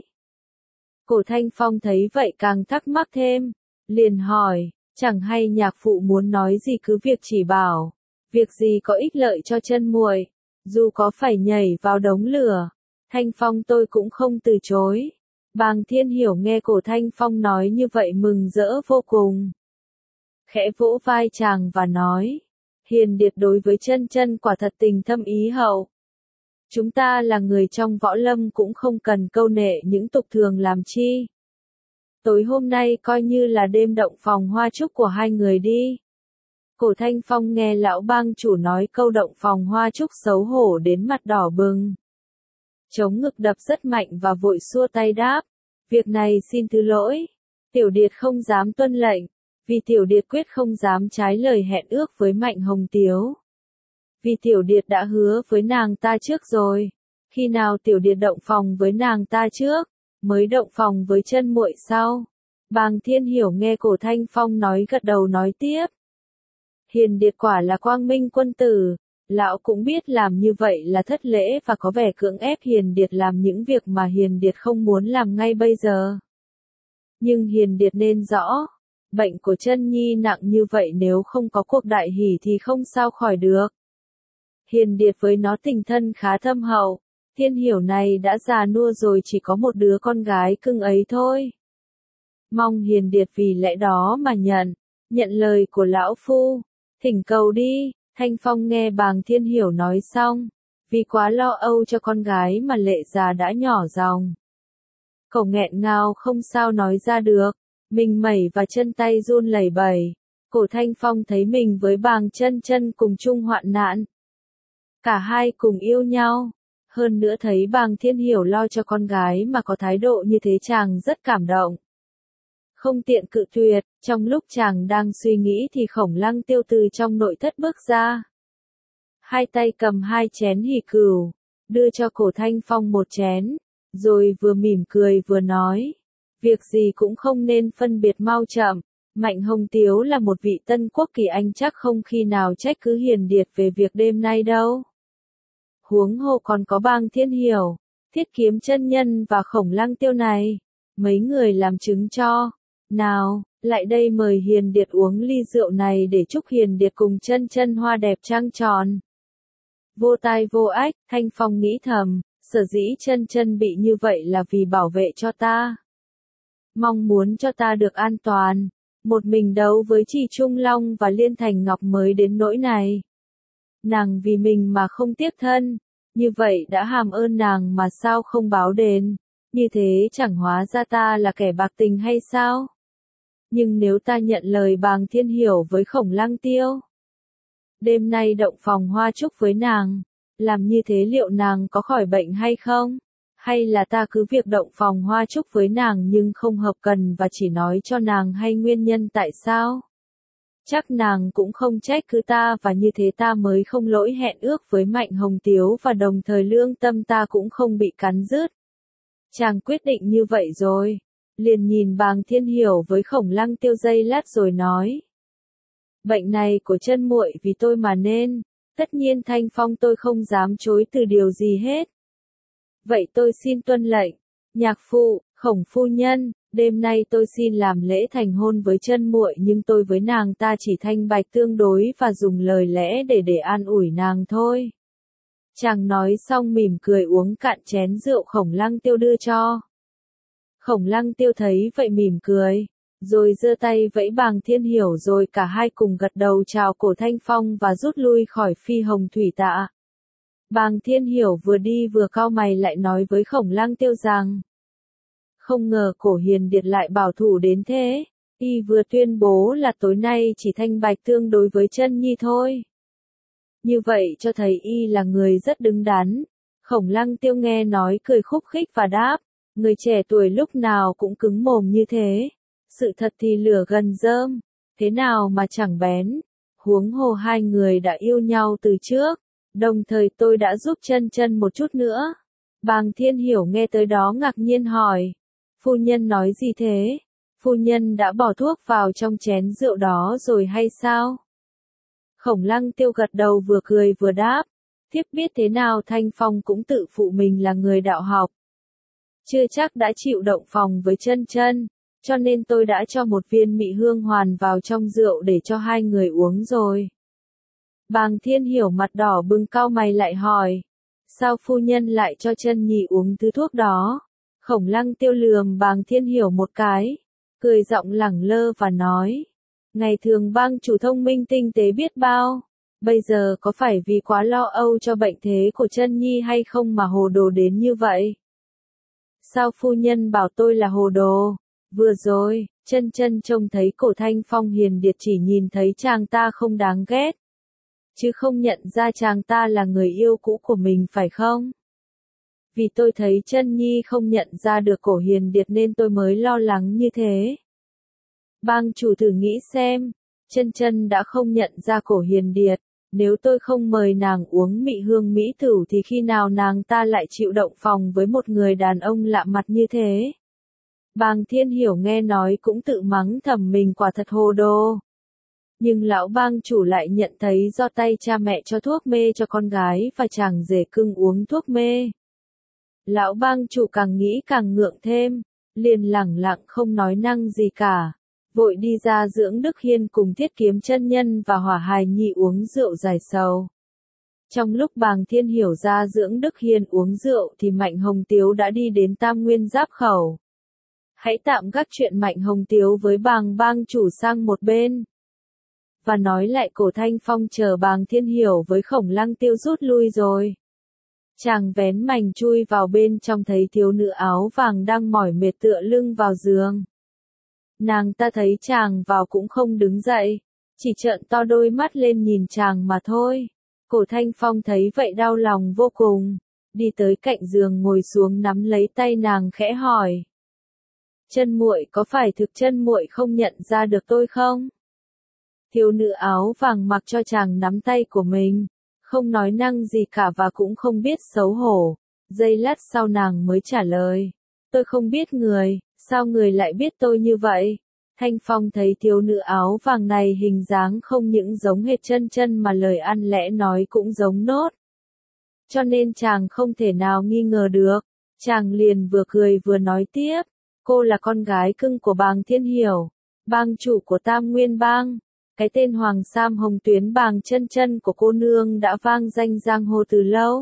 Cổ Thanh Phong thấy vậy càng thắc mắc thêm, liền hỏi, chẳng hay nhạc phụ muốn nói gì cứ việc chỉ bảo, việc gì có ích lợi cho chân muội, dù có phải nhảy vào đống lửa, Thanh Phong tôi cũng không từ chối. Bàng Thiên Hiểu nghe Cổ Thanh Phong nói như vậy mừng rỡ vô cùng. Khẽ vỗ vai chàng và nói, Hiền Điệt đối với chân chân quả thật tình thâm ý hậu. Chúng ta là người trong võ lâm cũng không cần câu nệ những tục thường làm chi. Tối hôm nay coi như là đêm động phòng hoa trúc của hai người đi. Cổ Thanh Phong nghe lão bang chủ nói câu động phòng hoa trúc xấu hổ đến mặt đỏ bừng. Chống ngực đập rất mạnh và vội xua tay đáp. Việc này xin thứ lỗi. Tiểu Điệt không dám tuân lệnh. Vì Tiểu Điệt quyết không dám trái lời hẹn ước với Mạnh Hồng Tiếu. Vì Tiểu Điệt đã hứa với nàng ta trước rồi. Khi nào Tiểu Điệt động phòng với nàng ta trước, mới động phòng với chân muội sau. Bàng Thiên Hiểu nghe Cổ Thanh Phong nói gật đầu nói tiếp. Hiền Điệt quả là quang minh quân tử. Lão cũng biết làm như vậy là thất lễ và có vẻ cưỡng ép Hiền Điệt làm những việc mà Hiền Điệt không muốn làm ngay bây giờ. Nhưng Hiền Điệt nên rõ, bệnh của chân nhi nặng như vậy nếu không có cuộc đại hỷ thì không sao khỏi được. Hiền Điệt với nó tình thân khá thâm hậu, Thiên Hiểu này đã già nua rồi chỉ có một đứa con gái cưng ấy thôi. Mong Hiền Điệt vì lẽ đó mà nhận, nhận lời của lão phu, thỉnh cầu đi. Thanh Phong nghe Bàng Thiên Hiểu nói xong, vì quá lo âu cho con gái mà lệ già đã nhỏ giọng. Cậu nghẹn ngào không sao nói ra được, mình mẩy và chân tay run lẩy bẩy. Cổ Thanh Phong thấy mình với Bàng Chân Chân cùng chung hoạn nạn. Cả hai cùng yêu nhau, hơn nữa thấy Bàng Thiên Hiểu lo cho con gái mà có thái độ như thế chàng rất cảm động. Không tiện cự tuyệt, trong lúc chàng đang suy nghĩ thì Khổng Lăng Tiêu từ trong nội thất bước ra. Hai tay cầm hai chén hỉ cửu, đưa cho Cổ Thanh Phong một chén, rồi vừa mỉm cười vừa nói. Việc gì cũng không nên phân biệt mau chậm, Mạnh Hồng Tiếu là một vị tân quốc kỳ anh chắc không khi nào trách cứ Hiền Điệt về việc đêm nay đâu. Huống hồ còn có Bàng Thiên Hiểu, Thiết Kiếm chân nhân và Khổng Lăng Tiêu này, mấy người làm chứng cho. Nào, lại đây mời Hiền Điệt uống ly rượu này để chúc Hiền Điệt cùng chân chân hoa đẹp trăng tròn. Vô tai vô ách, Thanh Phong nghĩ thầm, sở dĩ chân chân bị như vậy là vì bảo vệ cho ta. Mong muốn cho ta được an toàn, một mình đấu với Trì Trung Long và Liên Thành Ngọc mới đến nỗi này. Nàng vì mình mà không tiếc thân, như vậy đã hàm ơn nàng mà sao không báo đền, như thế chẳng hóa ra ta là kẻ bạc tình hay sao? Nhưng nếu ta nhận lời Bàng Thiên Hiểu với Khổng Lăng Tiêu, đêm nay động phòng hoa chúc với nàng, làm như thế liệu nàng có khỏi bệnh hay không? Hay là ta cứ việc động phòng hoa chúc với nàng nhưng không hợp cần và chỉ nói cho nàng hay nguyên nhân tại sao? Chắc nàng cũng không trách cứ ta và như thế ta mới không lỗi hẹn ước với Mạnh Hồng Tiếu và đồng thời lương tâm ta cũng không bị cắn rứt. Chàng quyết định như vậy rồi, liền nhìn Bàng Thiên Hiểu với Khổng Lăng Tiêu giây lát rồi nói. Bệnh này của chân muội vì tôi mà nên, tất nhiên Thanh Phong tôi không dám chối từ điều gì hết. Vậy tôi xin tuân lệnh, nhạc phụ, Khổng phu nhân, đêm nay tôi xin làm lễ thành hôn với chân muội nhưng tôi với nàng ta chỉ thanh bạch tương đối và dùng lời lẽ để để an ủi nàng thôi. Chàng nói xong mỉm cười uống cạn chén rượu Khổng Lăng Tiêu đưa cho. Khổng Lăng Tiêu thấy vậy mỉm cười, rồi giơ tay vẫy Bàng Thiên Hiểu rồi cả hai cùng gật đầu chào cổ Thanh Phong và rút lui khỏi phi hồng thủy tạ. Bàng Thiên Hiểu vừa đi vừa cau mày lại nói với Khổng Lăng Tiêu rằng, không ngờ cổ Hiền Điệt lại bảo thủ đến thế, y vừa tuyên bố là tối nay chỉ thanh bạch tương đối với chân nhi thôi. Như vậy cho thấy y là người rất đứng đắn. Khổng Lăng Tiêu nghe nói cười khúc khích và đáp, người trẻ tuổi lúc nào cũng cứng mồm như thế. Sự thật thì lửa gần rơm, thế nào mà chẳng bén. Huống hồ hai người đã yêu nhau từ trước, đồng thời tôi đã giúp chân chân một chút nữa. Bàng Thiên Hiểu nghe tới đó ngạc nhiên hỏi, phu nhân nói gì thế? Phu nhân đã bỏ thuốc vào trong chén rượu đó rồi hay sao? Khổng Lăng Tiêu gật đầu vừa cười vừa đáp, thiếp biết thế nào Thanh Phong cũng tự phụ mình là người đạo học. Chưa chắc đã chịu động phòng với chân chân, cho nên tôi đã cho một viên mị hương hoàn vào trong rượu để cho hai người uống rồi. Bàng Thiên Hiểu mặt đỏ bừng cau mày lại hỏi, sao phu nhân lại cho chân nhi uống thứ thuốc đó? Khổng Lăng Tiêu lườm Bàng Thiên Hiểu một cái, cười giọng lẳng lơ và nói, ngày thường Bang chủ thông minh tinh tế biết bao, bây giờ có phải vì quá lo âu cho bệnh thế của chân nhi hay không mà hồ đồ đến như vậy? Sao phu nhân bảo tôi là hồ đồ? Vừa rồi, chân chân trông thấy cổ Thanh Phong Hiền Điệt chỉ nhìn thấy chàng ta không đáng ghét, chứ không nhận ra chàng ta là người yêu cũ của mình phải không? Vì tôi thấy chân nhi không nhận ra được cổ Hiền Điệt nên tôi mới lo lắng như thế. Bang chủ thử nghĩ xem, chân chân đã không nhận ra cổ Hiền Điệt, nếu tôi không mời nàng uống mị hương mỹ tử thì khi nào nàng ta lại chịu động phòng với một người đàn ông lạ mặt như thế? Bàng Thiên Hiểu nghe nói cũng tự mắng thầm mình quả thật hồ đồ. Nhưng lão bang chủ lại nhận thấy do tay cha mẹ cho thuốc mê cho con gái và chàng rể cưng uống thuốc mê. Lão bang chủ càng nghĩ càng ngượng thêm, liền lẳng lặng không nói năng gì cả, vội đi ra dưỡng Đức Hiên cùng Thiết Kiếm chân nhân và Hỏa Hài Nhi uống rượu giải sầu. Trong lúc Bàng Thiên Hiểu ra dưỡng Đức Hiên uống rượu thì Mạnh Hồng Tiếu đã đi đến Tam Nguyên Giáp Khẩu. Hãy tạm gác chuyện Mạnh Hồng Tiếu với Bàng bang chủ sang một bên, và nói lại cổ Thanh Phong chờ Bàng Thiên Hiểu với Khổng Lăng Tiêu rút lui rồi. Chàng vén mành chui vào bên trong thấy thiếu nữ áo vàng đang mỏi mệt tựa lưng vào giường. Nàng ta thấy chàng vào cũng không đứng dậy, chỉ trợn to đôi mắt lên nhìn chàng mà thôi. Cổ Thanh Phong thấy vậy đau lòng vô cùng, đi tới cạnh giường ngồi xuống nắm lấy tay nàng khẽ hỏi. Chân muội có phải thực chân muội không nhận ra được tôi không? Thiếu nữ áo vàng mặc cho chàng nắm tay của mình, không nói năng gì cả và cũng không biết xấu hổ. Giây lát sau nàng mới trả lời, tôi không biết người, sao người lại biết tôi như vậy? Thanh Phong thấy thiếu nữ áo vàng này hình dáng không những giống hệt chân chân mà lời ăn lẽ nói cũng giống nốt. Cho nên chàng không thể nào nghi ngờ được, chàng liền vừa cười vừa nói tiếp, cô là con gái cưng của Bàng Thiên Hiểu, bang chủ của Tam Nguyên Bang. Cái tên Hoàng Sam Hồng Tuyến Bàng chân chân của cô nương đã vang danh giang hồ từ lâu.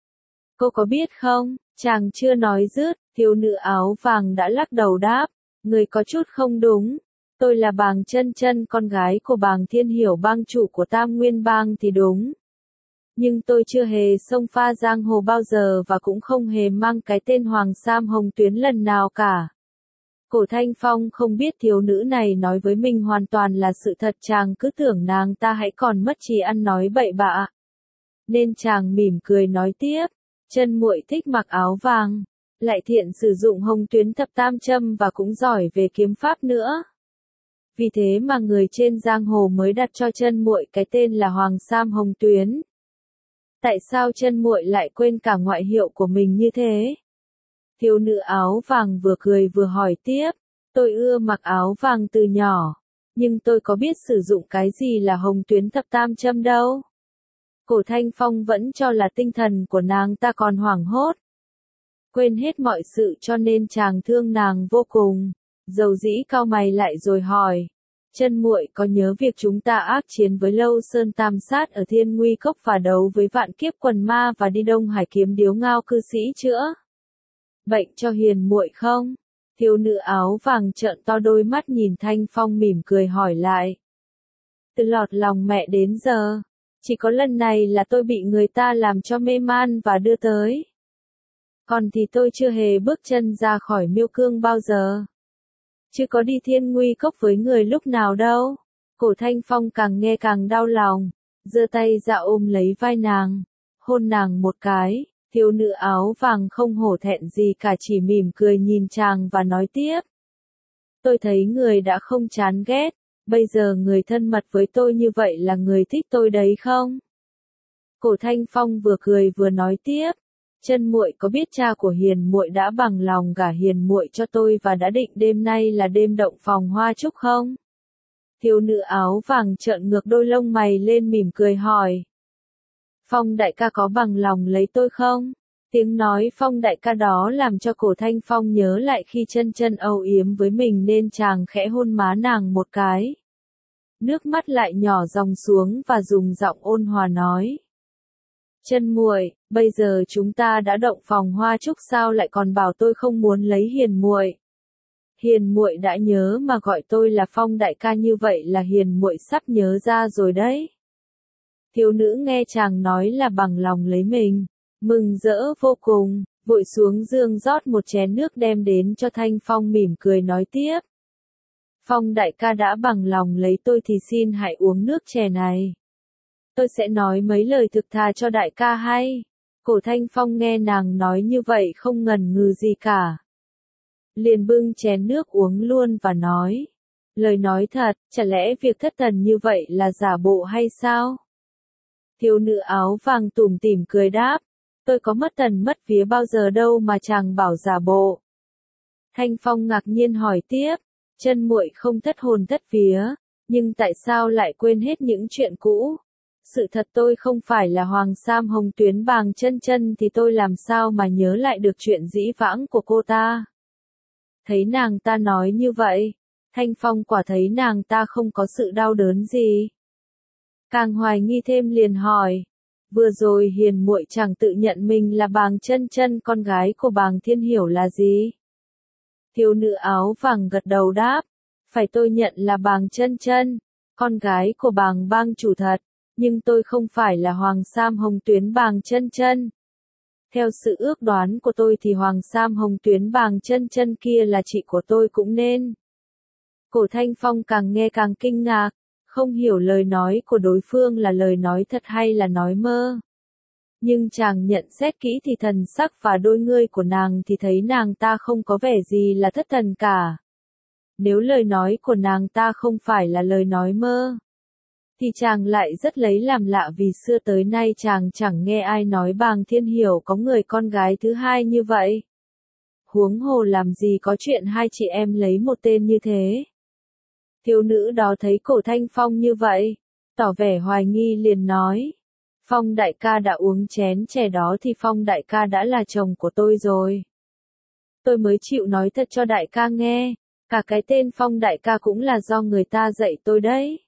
Cô có biết không? Chàng chưa nói dứt, thiếu nữ áo vàng đã lắc đầu đáp, người có chút không đúng. Tôi là Bàng chân chân con gái của Bàng Thiên Hiểu bang chủ của Tam Nguyên Bang thì đúng. Nhưng tôi chưa hề xông pha giang hồ bao giờ và cũng không hề mang cái tên Hoàng Sam Hồng Tuyến lần nào cả. Cổ Thanh Phong không biết thiếu nữ này nói với mình hoàn toàn là sự thật, chàng cứ tưởng nàng ta hãy còn mất trí ăn nói bậy bạ. Nên chàng mỉm cười nói tiếp, chân muội thích mặc áo vàng, lại thiện sử dụng hồng tuyến thập tam châm và cũng giỏi về kiếm pháp nữa. Vì thế mà người trên giang hồ mới đặt cho chân muội cái tên là Hoàng Sam Hồng Tuyến. Tại sao chân muội lại quên cả ngoại hiệu của mình như thế? Thiếu nữ áo vàng vừa cười vừa hỏi tiếp, tôi ưa mặc áo vàng từ nhỏ, nhưng tôi có biết sử dụng cái gì là hồng tuyến thập tam châm đâu. Cổ Thanh Phong vẫn cho là tinh thần của nàng ta còn hoảng hốt. Quên hết mọi sự cho nên chàng thương nàng vô cùng, dầu dĩ cau mày lại rồi hỏi, chân muội có nhớ việc chúng ta ác chiến với Lâu Sơn Tam Sát ở Thiên Nguy Cốc và đấu với vạn kiếp quần ma và đi Đông Hải kiếm điếu ngao cư sĩ chữa bệnh cho hiền muội không? Thiếu nữ áo vàng trợn to đôi mắt nhìn Thanh Phong mỉm cười hỏi lại. Từ lọt lòng mẹ đến giờ, chỉ có lần này là tôi bị người ta làm cho mê man và đưa tới. Còn thì tôi chưa hề bước chân ra khỏi Miêu Cương bao giờ. Chứ có đi Thiên Nguy Cốc với người lúc nào đâu. Cổ Thanh Phong càng nghe càng đau lòng, giơ tay ra ôm lấy vai nàng, hôn nàng một cái. Thiếu nữ áo vàng không hổ thẹn gì cả, chỉ mỉm cười nhìn chàng và nói tiếp. Tôi thấy người đã không chán ghét, bây giờ người thân mật với tôi như vậy là người thích tôi đấy không? Cổ Thanh Phong vừa cười vừa nói tiếp. Chân muội có biết cha của hiền muội đã bằng lòng gả hiền muội cho tôi và đã định đêm nay là đêm động phòng hoa trúc không? Thiếu nữ áo vàng trợn ngược đôi lông mày lên mỉm cười hỏi. Phong đại ca có bằng lòng lấy tôi không? Tiếng nói Phong đại ca đó làm cho Cổ Thanh Phong nhớ lại khi chân chân âu yếm với mình nên chàng khẽ hôn má nàng một cái. Nước mắt lại nhỏ dòng xuống và dùng giọng ôn hòa nói. Chân muội, bây giờ chúng ta đã động phòng hoa trúc sao lại còn bảo tôi không muốn lấy hiền muội? Hiền muội đã nhớ mà gọi tôi là Phong đại ca như vậy là hiền muội sắp nhớ ra rồi đấy. Thiếu nữ nghe chàng nói là bằng lòng lấy mình, mừng rỡ vô cùng, vội xuống giường rót một chén nước đem đến cho Thanh Phong mỉm cười nói tiếp. Phong đại ca đã bằng lòng lấy tôi thì xin hãy uống nước chè này. Tôi sẽ nói mấy lời thực thà cho đại ca hay. Cổ Thanh Phong nghe nàng nói như vậy không ngần ngừ gì cả. Liền bưng chén nước uống luôn và nói. Lời nói thật, chả lẽ việc thất thần như vậy là giả bộ hay sao? Thiếu nữ áo vàng tủm tỉm cười đáp. Tôi có mất thần mất vía bao giờ đâu mà chàng bảo giả bộ. Thanh Phong ngạc nhiên hỏi tiếp. Chân muội không thất hồn thất vía, nhưng tại sao lại quên hết những chuyện cũ? Sự thật tôi không phải là Hoàng Sam Hồng Tuyến Bàng Chân Chân thì tôi làm sao mà nhớ lại được chuyện dĩ vãng của cô ta. Thấy nàng ta nói như vậy, Thanh Phong quả thấy nàng ta không có sự đau đớn gì. Càng hoài nghi thêm liền hỏi, vừa rồi hiền muội chẳng tự nhận mình là Bàng Chân Chân con gái của Bàng Thiên Hiểu là gì? Thiếu nữ áo vàng gật đầu đáp, phải tôi nhận là Bàng Chân Chân, con gái của Bàng Bang chủ thật. Nhưng tôi không phải là Hoàng Sam Hồng Tuyến Bàng Chân Chân. Theo sự ước đoán của tôi thì Hoàng Sam Hồng Tuyến Bàng Chân Chân kia là chị của tôi cũng nên. Cổ Thanh Phong càng nghe càng kinh ngạc, không hiểu lời nói của đối phương là lời nói thật hay là nói mơ. Nhưng chàng nhận xét kỹ thì thần sắc và đôi ngươi của nàng thì thấy nàng ta không có vẻ gì là thất thần cả. Nếu lời nói của nàng ta không phải là lời nói mơ, thì chàng lại rất lấy làm lạ vì xưa tới nay chàng chẳng nghe ai nói Bàng Thiên Hiểu có người con gái thứ hai như vậy. Huống hồ làm gì có chuyện hai chị em lấy một tên như thế. Thiếu nữ đó thấy Cổ Thanh Phong như vậy, tỏ vẻ hoài nghi liền nói. Phong đại ca đã uống chén chè đó thì Phong đại ca đã là chồng của tôi rồi. Tôi mới chịu nói thật cho đại ca nghe, cả cái tên Phong đại ca cũng là do người ta dạy tôi đấy.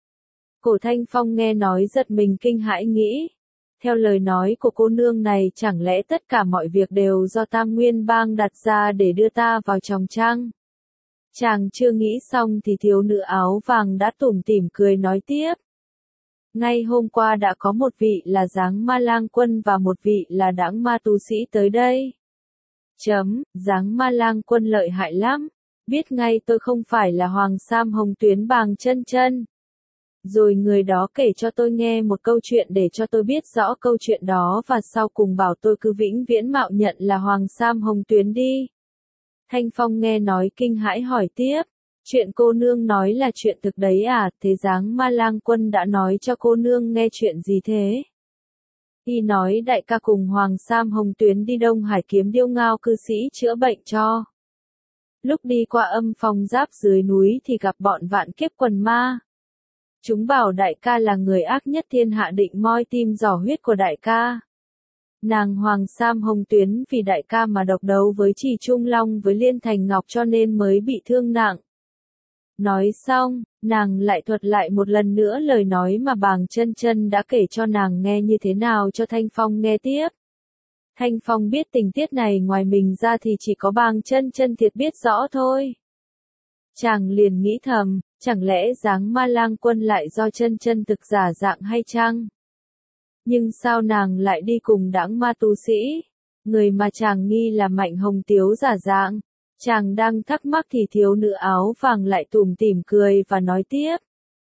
Cổ Thanh Phong nghe nói giật mình kinh hãi nghĩ. Theo lời nói của cô nương này chẳng lẽ tất cả mọi việc đều do Tam Nguyên Bang đặt ra để đưa ta vào chòng chăng? Chàng chưa nghĩ xong thì thiếu nữ áo vàng đã tủm tỉm cười nói tiếp. Ngay hôm qua đã có một vị là Giáng Ma Lang Quân và một vị là Đãng Ma Tu Sĩ tới đây. Chấm, Giáng Ma Lang Quân lợi hại lắm. Biết ngay tôi không phải là Hoàng Sam Hồng Tuyến Bàng Chân Chân. Rồi người đó kể cho tôi nghe một câu chuyện để cho tôi biết rõ câu chuyện đó và sau cùng bảo tôi cứ vĩnh viễn mạo nhận là Hoàng Sam Hồng Tuyến đi. Thanh Phong nghe nói kinh hãi hỏi tiếp. Chuyện cô nương nói là chuyện thực đấy à, thế Giáng Ma Lang Quân đã nói cho cô nương nghe chuyện gì thế? Y nói đại ca cùng Hoàng Sam Hồng Tuyến đi Đông Hải kiếm Điêu Ngao cư sĩ chữa bệnh cho. Lúc đi qua âm phong giáp dưới núi thì gặp bọn vạn kiếp quần ma. Chúng bảo đại ca là người ác nhất thiên hạ định moi tim giỏ huyết của đại ca. Nàng Hoàng Sam Hồng Tuyến vì đại ca mà độc đấu với Trì Trung Long với Liên Thành Ngọc cho nên mới bị thương nặng. Nói xong, nàng lại thuật lại một lần nữa lời nói mà Bàng Chân Chân đã kể cho nàng nghe như thế nào cho Thanh Phong nghe tiếp. Thanh Phong biết tình tiết này ngoài mình ra thì chỉ có Bàng Chân Chân thiệt biết rõ thôi. Chàng liền nghĩ thầm, chẳng lẽ Giáng Ma Lang Quân lại do Chân Chân thực giả dạng hay chăng? Nhưng sao nàng lại đi cùng Đãng Ma Tu Sĩ? Người mà chàng nghi là Mạnh Hồng Tiếu giả dạng. Chàng đang thắc mắc thì thiếu nữ áo vàng lại tủm tỉm cười và nói tiếp.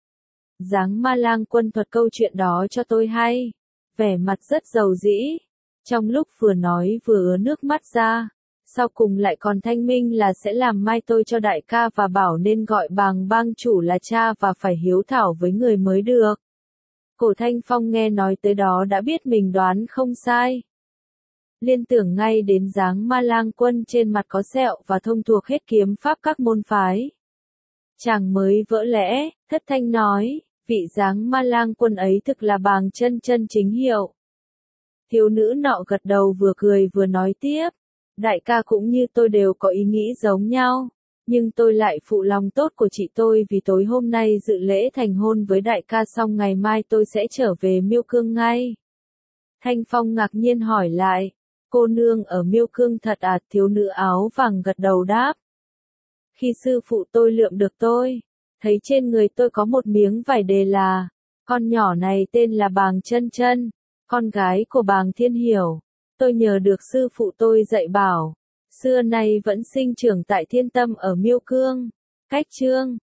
Giáng Ma Lang Quân thuật câu chuyện đó cho tôi hay. Vẻ mặt rất giàu dĩ. Trong lúc vừa nói vừa ứa nước mắt ra. Sau cùng lại còn thanh minh là sẽ làm mai tôi cho đại ca và bảo nên gọi Bàng Bang chủ là cha và phải hiếu thảo với người mới được. Cổ Thanh Phong nghe nói tới đó đã biết mình đoán không sai. Liên tưởng ngay đến Giáng Ma Lang Quân trên mặt có sẹo và thông thuộc hết kiếm pháp các môn phái. Chàng mới vỡ lẽ, thất thanh nói, vị Giáng Ma Lang Quân ấy thực là Bàng Chân Chân chính hiệu. Thiếu nữ nọ gật đầu vừa cười vừa nói tiếp, đại ca cũng như tôi đều có ý nghĩ giống nhau, nhưng tôi lại phụ lòng tốt của chị tôi vì tối hôm nay dự lễ thành hôn với đại ca xong ngày mai tôi sẽ trở về Miêu Cương ngay. Thanh Phong ngạc nhiên hỏi lại, cô nương ở Miêu Cương thật à? Thiếu nữ áo vàng gật đầu đáp. Khi sư phụ tôi lượm được tôi, thấy trên người tôi có một miếng vải đề là, con nhỏ này tên là Bàng Chân Chân, con gái của Bàng Thiên Hiểu. Tôi nhờ được sư phụ tôi dạy bảo, xưa nay vẫn sinh trưởng tại Thiên Tâm ở Miêu Cương. Cách chương